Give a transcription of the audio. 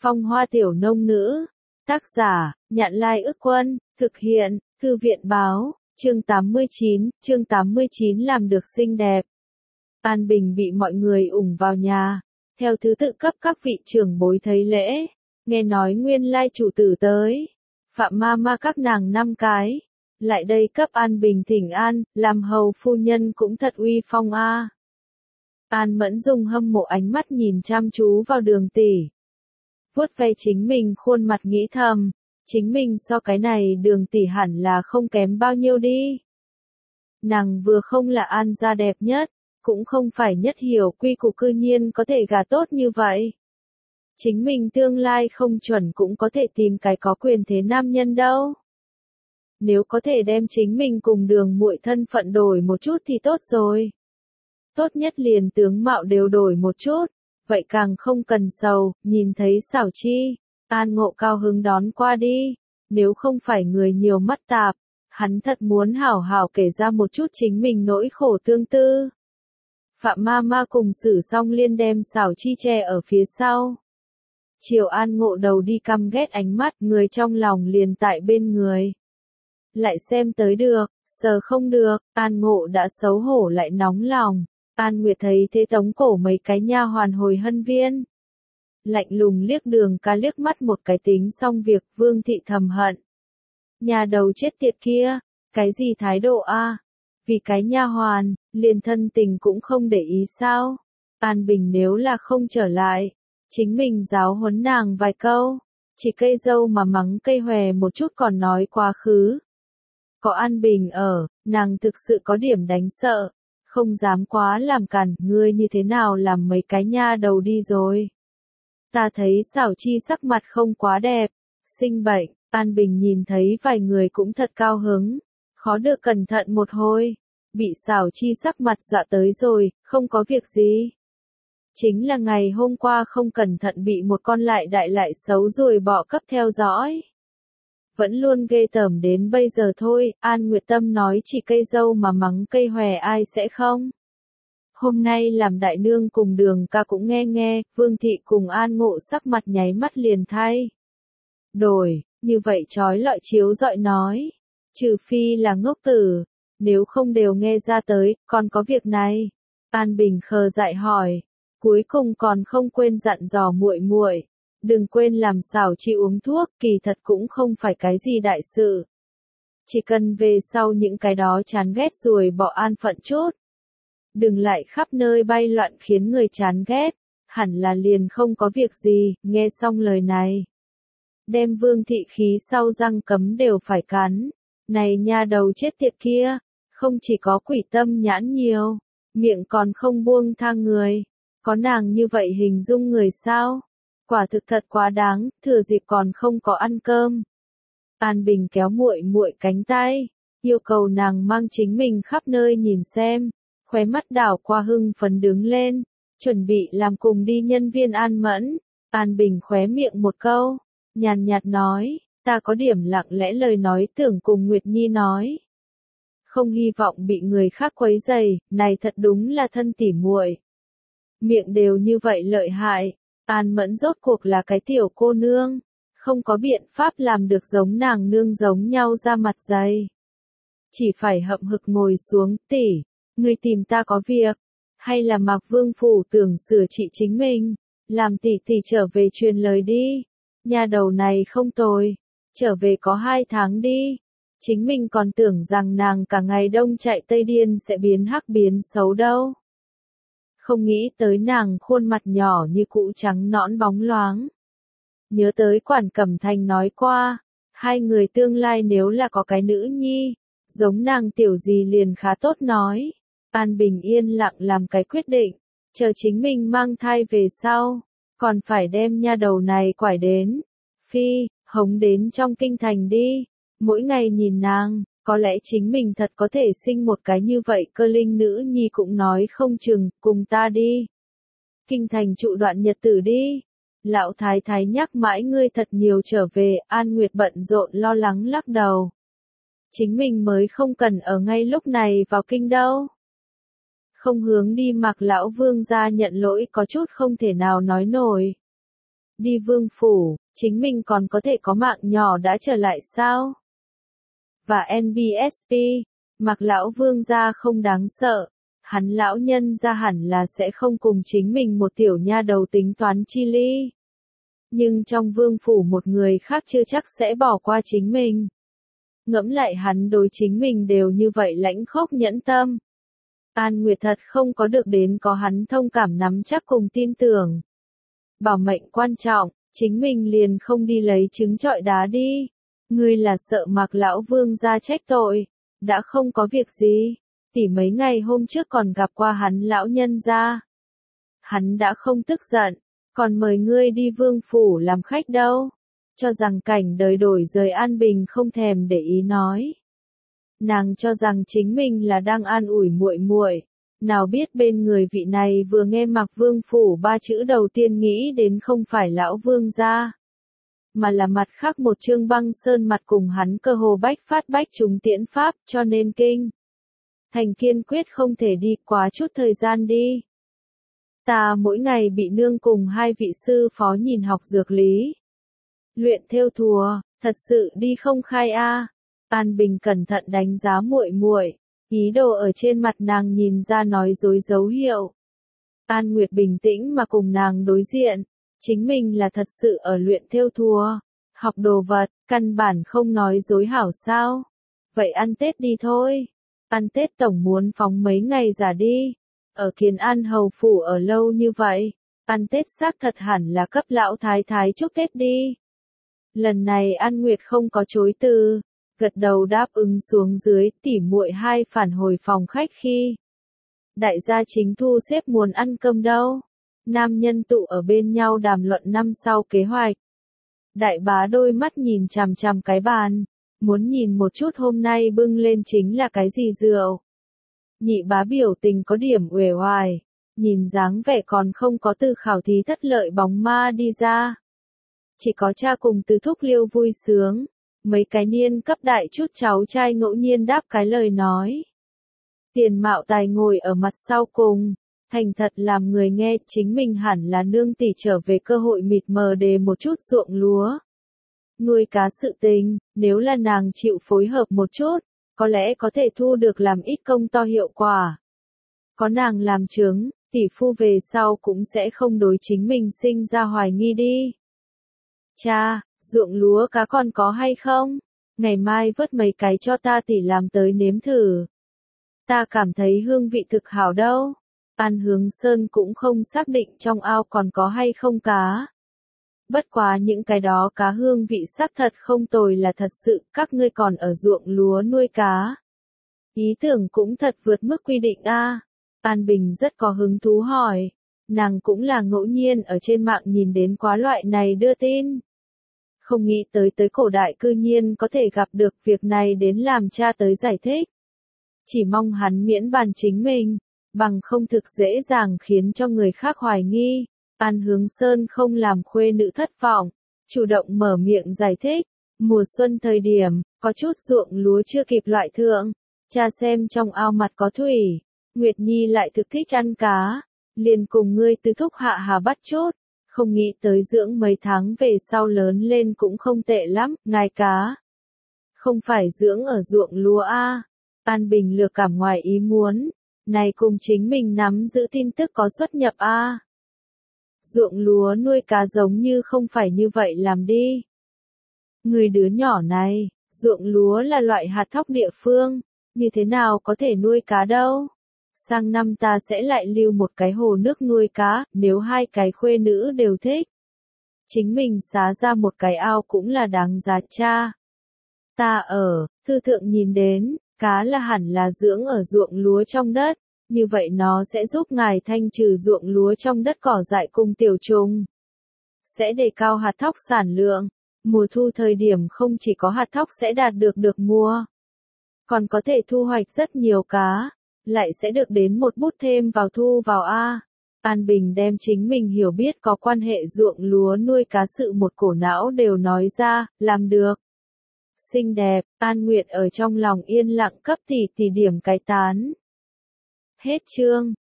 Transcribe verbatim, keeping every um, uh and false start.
Phong Hoa Tiểu Nông Nữ. Tác giả, Nhạn Lai Ức Quân, thực hiện, Thư viện Báo, chương tám mươi chín, chương tám mươi chín làm được xinh đẹp. An Bình bị mọi người ủng vào nhà, theo thứ tự cấp các vị trưởng bối thấy lễ, nghe nói nguyên lai chủ tử tới, Phạm ma ma các nàng năm cái, lại đây cấp An Bình thỉnh an, làm hầu phu nhân cũng thật uy phong a. An Mẫn dùng hâm mộ ánh mắt nhìn chăm chú vào Đường tỷ. Vuốt ve chính mình khuôn mặt nghĩ thầm, chính mình so cái này Đường tỷ hẳn là không kém bao nhiêu đi. Nàng vừa không là An gia đẹp nhất, cũng không phải nhất hiểu quy củ cư nhiên có thể gả tốt như vậy. Chính mình tương lai không chuẩn cũng có thể tìm cái có quyền thế nam nhân đâu. Nếu có thể đem chính mình cùng Đường muội thân phận đổi một chút thì tốt rồi. Tốt nhất liền tướng mạo đều đổi một chút, vậy càng không cần sầu, nhìn thấy xảo chi, An Ngộ cao hứng đón qua đi, nếu không phải người nhiều mắt tạp, hắn thật muốn hảo hảo kể ra một chút chính mình nỗi khổ tương tư. Phạm ma ma cùng Sử Song Liên đem xảo chi che ở phía sau. Chiều An Ngộ đầu đi căm ghét ánh mắt, người trong lòng liền tại bên người. Lại xem tới được, sờ không được, An Ngộ đã xấu hổ lại nóng lòng. An Nguyệt thấy thế tống cổ mấy cái nha hoàn hồi hân viên. Lạnh lùng liếc Đường ca liếc mắt một cái tính xong việc, Vương thị thầm hận. Nhà đầu chết tiệt kia, cái gì thái độ a? Vì cái nha hoàn, liền thân tình cũng không để ý sao? An Bình nếu là không trở lại, chính mình giáo huấn nàng vài câu, chỉ cây dâu mà mắng cây hòe một chút còn nói quá khứ. Có An Bình ở, nàng thực sự có điểm đánh sợ. Không dám quá làm cản, ngươi như thế nào làm mấy cái nha đầu đi rồi. Ta thấy xảo chi sắc mặt không quá đẹp, sinh bệnh, An Bình nhìn thấy vài người cũng thật cao hứng, khó được cẩn thận một hồi, bị xảo chi sắc mặt dọa tới rồi, không có việc gì. Chính là ngày hôm qua không cẩn thận bị một con lại đại lại xấu rồi bỏ cấp theo dõi. Vẫn luôn ghê tởm đến bây giờ thôi, An Nguyệt Tâm nói chỉ cây dâu mà mắng cây hòe ai sẽ không. Hôm nay làm đại nương cùng Đường ca cũng nghe nghe, Vương thị cùng An Ngộ sắc mặt nháy mắt liền thay. Đổi, như vậy trói lọi chiếu dọi nói, trừ phi là ngốc tử, nếu không đều nghe ra tới, còn có việc này. An Bình khờ dại hỏi, cuối cùng còn không quên dặn dò muội muội. Đừng quên làm xảo chi uống thuốc, kỳ thật cũng không phải cái gì đại sự. Chỉ cần về sau những cái đó chán ghét rồi bỏ an phận chút. Đừng lại khắp nơi bay loạn khiến người chán ghét, hẳn là liền không có việc gì, nghe xong lời này. Đem Vương thị khí sau răng cấm đều phải cắn. Này nha đầu chết tiệt kia, không chỉ có quỷ tâm nhãn nhiều, miệng còn không buông tha người. Có nàng như vậy hình dung người sao? Quả thực thật quá đáng, thừa dịp còn không có ăn cơm. An Bình kéo muội muội cánh tay, yêu cầu nàng mang chính mình khắp nơi nhìn xem, khóe mắt đảo qua hưng phấn đứng lên, chuẩn bị làm cùng đi nhân viên An Mẫn. An Bình khóe miệng một câu, nhàn nhạt nói, ta có điểm lặng lẽ lời nói tưởng cùng Nguyệt Nhi nói. Không hy vọng bị người khác quấy rầy, này thật đúng là thân tỉ muội. Miệng đều như vậy lợi hại. An Mẫn rốt cuộc là cái tiểu cô nương, không có biện pháp làm được giống nàng nương giống nhau ra mặt dày. Chỉ phải hậm hực ngồi xuống, tỷ, ngươi tìm ta có việc, hay là Mạc Vương phủ tưởng sửa trị chính mình, làm tỷ tỷ trở về truyền lời đi, nhà đầu này không tồi, trở về có hai tháng đi, chính mình còn tưởng rằng nàng cả ngày đông chạy tây điên sẽ biến hắc biến xấu đâu. Không nghĩ tới nàng khuôn mặt nhỏ như cũ trắng nõn bóng loáng. Nhớ tới Quản Cẩm Thành nói qua, hai người tương lai nếu là có cái nữ nhi, giống nàng tiểu gì liền khá tốt nói. An Bình yên lặng làm cái quyết định, chờ chính mình mang thai về sau, còn phải đem nha đầu này quải đến, phi, hống đến trong kinh thành đi, mỗi ngày nhìn nàng. Có lẽ chính mình thật có thể sinh một cái như vậy cơ linh nữ nhi cũng nói không chừng, cùng ta đi. Kinh thành trụ đoạn nhật tử đi. Lão thái thái nhắc mãi ngươi thật nhiều trở về, An Nguyệt bận rộn lo lắng lắc đầu. Chính mình mới không cần ở ngay lúc này vào kinh đâu. Không hướng đi Mạc lão vương ra nhận lỗi có chút không thể nào nói nổi. đi vương phủ, chính mình còn có thể có mạng nhỏ đã trở lại sao? Và en bê ét pê, Mạc lão vương gia không đáng sợ, hắn lão nhân gia hẳn là sẽ không cùng chính mình một tiểu nha đầu tính toán chi ly. Nhưng trong vương phủ một người khác chưa chắc sẽ bỏ qua chính mình. Ngẫm lại hắn đối chính mình đều như vậy lãnh khốc nhẫn tâm. An Nguyệt thật không có được đến có hắn thông cảm nắm chắc cùng tin tưởng. Bảo mệnh quan trọng, chính mình liền không đi lấy trứng trọi đá đi. Ngươi là sợ Mạc lão vương gia trách tội, đã không có việc gì, tỷ mấy ngày hôm trước còn gặp qua hắn lão nhân gia. Hắn đã không tức giận, còn mời ngươi đi vương phủ làm khách đâu, cho rằng cảnh đời đổi rời an bình không thèm để ý nói. Nàng cho rằng chính mình là đang an ủi muội muội, nào biết bên người vị này vừa nghe Mạc vương phủ ba chữ đầu tiên nghĩ đến không phải lão vương gia, mà là mặt khác một Trương Băng Sơn mặt cùng hắn cơ hồ bách phát bách trúng tiễn pháp, cho nên kinh thành kiên quyết không thể đi quá chút thời gian đi. Ta mỗi ngày bị nương cùng hai vị sư phó nhìn học dược lý, luyện thêu thùa, thật sự đi không khai a. À. An Bình cẩn thận đánh giá muội muội, ý đồ ở trên mặt nàng nhìn ra nói dối dấu hiệu. An Nguyệt bình tĩnh mà cùng nàng đối diện, chính mình là thật sự ở luyện thêu thùa, học đồ vật, căn bản không nói dối hảo sao. Vậy ăn Tết đi thôi. Ăn Tết tổng muốn phóng mấy ngày giả đi. Ở Kiến An hầu phủ ở lâu như vậy, ăn Tết xác thật hẳn là cấp lão thái thái chúc Tết đi. Lần này An Nguyệt không có chối từ, gật đầu đáp ứng xuống dưới, tỉ muội hai phản hồi phòng khách khi đại gia chính thu xếp muốn ăn cơm đâu. Nam nhân tụ ở bên nhau đàm luận năm sau kế hoạch. Đại bá đôi mắt nhìn chằm chằm cái bàn, muốn nhìn một chút hôm nay bưng lên chính là cái gì rượu. Nhị bá biểu tình có điểm uể oải, nhìn dáng vẻ còn không có từ khảo thí thất lợi bóng ma đi ra. Chỉ có cha cùng Từ Thúc Liêu vui sướng, mấy cái niên cấp đại chút cháu trai ngẫu nhiên đáp cái lời nói. Tiền Mạo Tài ngồi ở mặt sau cùng, thành thật làm người nghe, chính mình hẳn là nương tỷ trở về cơ hội mịt mờ đề một chút ruộng lúa. Nuôi cá sự tình, nếu là nàng chịu phối hợp một chút, có lẽ có thể thu được làm ít công to hiệu quả. Có nàng làm chứng, tỷ phu về sau cũng sẽ không đối chính mình sinh ra hoài nghi đi. Cha, ruộng lúa cá còn có hay không? Ngày mai vớt mấy cái cho ta tỷ làm tới nếm thử. Ta cảm thấy hương vị thực hảo đâu. An Hướng Sơn cũng không xác định trong ao còn có hay không cá. Bất quá những cái đó cá hương vị sắc thật không tồi là thật sự, các ngươi còn ở ruộng lúa nuôi cá. Ý tưởng cũng thật vượt mức quy định a. À. An Bình rất có hứng thú hỏi, nàng cũng là ngẫu nhiên ở trên mạng nhìn đến quá loại này đưa tin. Không nghĩ tới tới cổ đại cư nhiên có thể gặp được việc này đến làm cha tới giải thích. Chỉ mong hắn miễn bàn chính mình, bằng không thực dễ dàng khiến cho người khác hoài nghi. An Hướng Sơn không làm khuê nữ thất vọng, chủ động mở miệng giải thích, mùa xuân thời điểm, có chút ruộng lúa chưa kịp loại thượng, cha xem trong ao mặt có thủy, Nguyệt Nhi lại thực thích ăn cá, liền cùng ngươi Tứ Thúc hạ hà bắt chút, không nghĩ tới dưỡng mấy tháng về sau lớn lên cũng không tệ lắm, ngài cá. Không phải dưỡng ở ruộng lúa a. An Bình lược cảm ngoài ý muốn, này cùng chính mình nắm giữ tin tức có xuất nhập a. Ruộng lúa nuôi cá giống như không phải như vậy làm đi. Người đứa nhỏ này, ruộng lúa là loại hạt thóc địa phương, như thế nào có thể nuôi cá đâu. Sang năm ta sẽ lại lưu một cái hồ nước nuôi cá, nếu hai cái khuê nữ đều thích. Chính mình xá ra một cái ao cũng là đáng giá cha. Ta ở, thư thượng nhìn đến, cá là hẳn là dưỡng ở ruộng lúa trong đất. Như vậy nó sẽ giúp ngài thanh trừ ruộng lúa trong đất cỏ dại cùng tiểu trùng. Sẽ đề cao hạt thóc sản lượng. Mùa thu thời điểm không chỉ có hạt thóc sẽ đạt được được mua, còn có thể thu hoạch rất nhiều cá, lại sẽ được đến một bút thêm vào thu vào A. An Bình đem chính mình hiểu biết có quan hệ ruộng lúa nuôi cá sự một cổ não đều nói ra, làm được. Xinh đẹp, An Nguyệt ở trong lòng yên lặng cấp tỷ tỷ điểm cái tán. Hết chương.